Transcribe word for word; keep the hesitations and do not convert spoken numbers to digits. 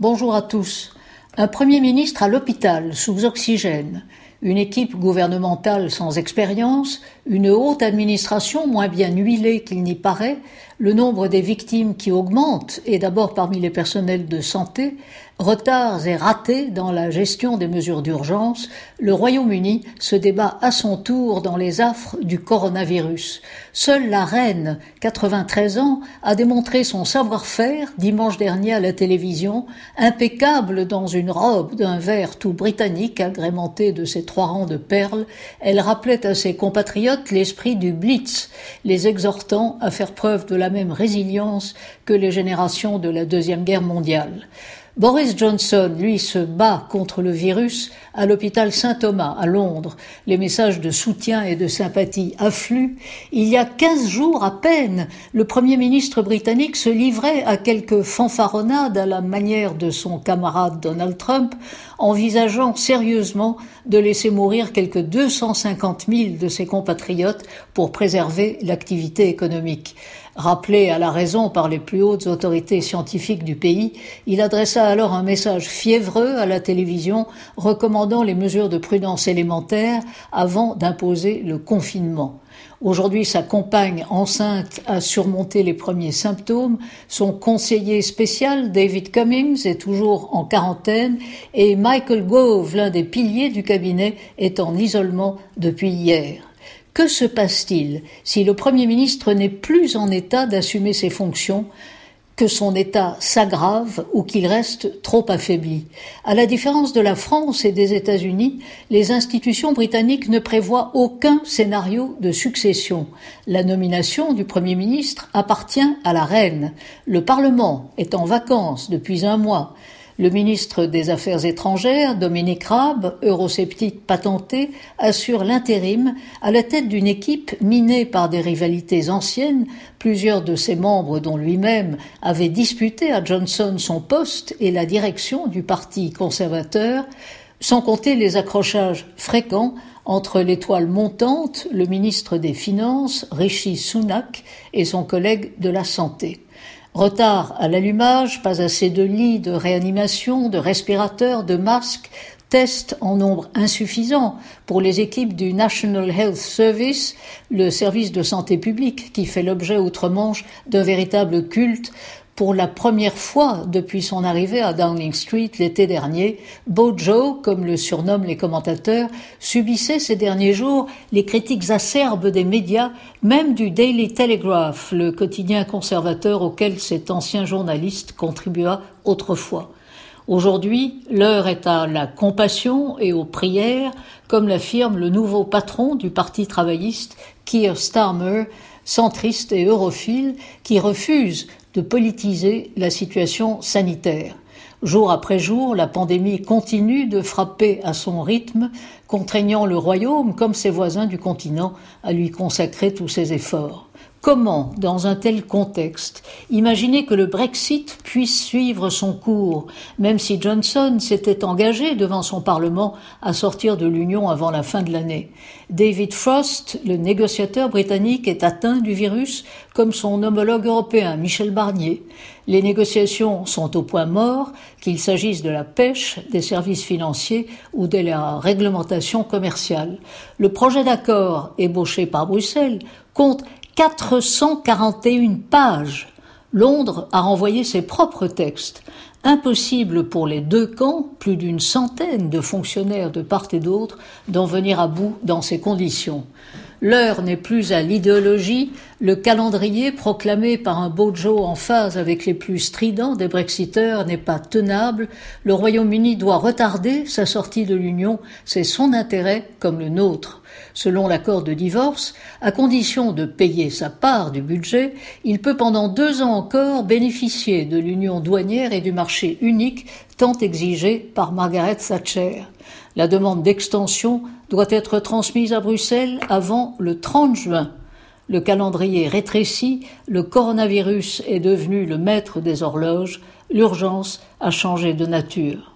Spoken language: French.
Bonjour à tous. Un Premier ministre à l'hôpital, sous oxygène, une équipe gouvernementale sans expérience, une haute administration moins bien huilée qu'il n'y paraît, le nombre des victimes qui augmente, et d'abord parmi les personnels de santé, retards et ratés dans la gestion des mesures d'urgence, le Royaume-Uni se débat à son tour dans les affres du coronavirus. Seule la reine, quatre-vingt-treize ans, a démontré son savoir-faire dimanche dernier à la télévision, impeccable dans une robe d'un vert tout britannique agrémentée de ses trois rangs de perles. Elle rappelait à ses compatriotes l'esprit du Blitz, les exhortant à faire preuve de la même résilience que les générations de la Deuxième Guerre mondiale. Boris Johnson, lui, se bat contre le virus à l'hôpital Saint-Thomas, à Londres. Les messages de soutien et de sympathie affluent. Il y a quinze jours à peine, le Premier ministre britannique se livrait à quelques fanfaronnades à la manière de son camarade Donald Trump, envisageant sérieusement de laisser mourir quelques deux cent cinquante mille de ses compatriotes pour préserver l'activité économique. Rappelé à la raison par les plus hautes autorités scientifiques du pays, il adressa alors un message fiévreux à la télévision recommandant les mesures de prudence élémentaires avant d'imposer le confinement. Aujourd'hui, sa compagne enceinte a surmonté les premiers symptômes, son conseiller spécial David Cummings est toujours en quarantaine et Michael Gove, l'un des piliers du cabinet, est en isolement depuis hier. Que se passe-t-il si le Premier ministre n'est plus en état d'assumer ses fonctions, que son état s'aggrave ou qu'il reste trop affaibli? À la différence de la France et des États-Unis, les institutions britanniques ne prévoient aucun scénario de succession. La nomination du Premier ministre appartient à la reine. Le Parlement est en vacances depuis un mois. Le ministre des Affaires étrangères, Dominic Raab, eurosceptique patenté, assure l'intérim à la tête d'une équipe minée par des rivalités anciennes. Plusieurs de ses membres, dont lui-même, avaient disputé à Johnson son poste et la direction du Parti conservateur, sans compter les accrochages fréquents entre l'étoile montante, le ministre des Finances, Rishi Sunak, et son collègue de la Santé. Retard à l'allumage, pas assez de lits, de réanimation, de respirateurs, de masques, tests en nombre insuffisant pour les équipes du National Health Service, le service de santé publique qui fait l'objet outre-Manche d'un véritable culte. Pour la première fois depuis son arrivée à Downing Street l'été dernier, Bojo, comme le surnomment les commentateurs, subissait ces derniers jours les critiques acerbes des médias, même du Daily Telegraph, le quotidien conservateur auquel cet ancien journaliste contribua autrefois. Aujourd'hui, l'heure est à la compassion et aux prières, comme l'affirme le nouveau patron du Parti travailliste, Keir Starmer, centriste et europhile, qui refuse de politiser la situation sanitaire. Jour après jour, la pandémie continue de frapper à son rythme, contraignant le Royaume, comme ses voisins du continent, à lui consacrer tous ses efforts. Comment, dans un tel contexte, imaginer que le Brexit puisse suivre son cours, même si Johnson s'était engagé devant son Parlement à sortir de l'Union avant la fin de l'année? David Frost, le négociateur britannique, est atteint du virus, comme son homologue européen, Michel Barnier. Les négociations sont au point mort, qu'il s'agisse de la pêche, des services financiers ou de la réglementation commerciale. Le projet d'accord ébauché par Bruxelles compte quatre cent quarante et une pages. Londres a renvoyé ses propres textes. Impossible pour les deux camps, plus d'une centaine de fonctionnaires de part et d'autre, d'en venir à bout dans ces conditions. L'heure n'est plus à l'idéologie, le calendrier proclamé par un Bojo en phase avec les plus stridents des Brexiteurs n'est pas tenable, le Royaume-Uni doit retarder sa sortie de l'Union, c'est son intérêt comme le nôtre. Selon l'accord de divorce, à condition de payer sa part du budget, il peut pendant deux ans encore bénéficier de l'union douanière et du marché unique tant exigé par Margaret Thatcher. La demande d'extension doit être transmise à Bruxelles avant le trente juin. Le calendrier rétrécit, le coronavirus est devenu le maître des horloges, l'urgence a changé de nature.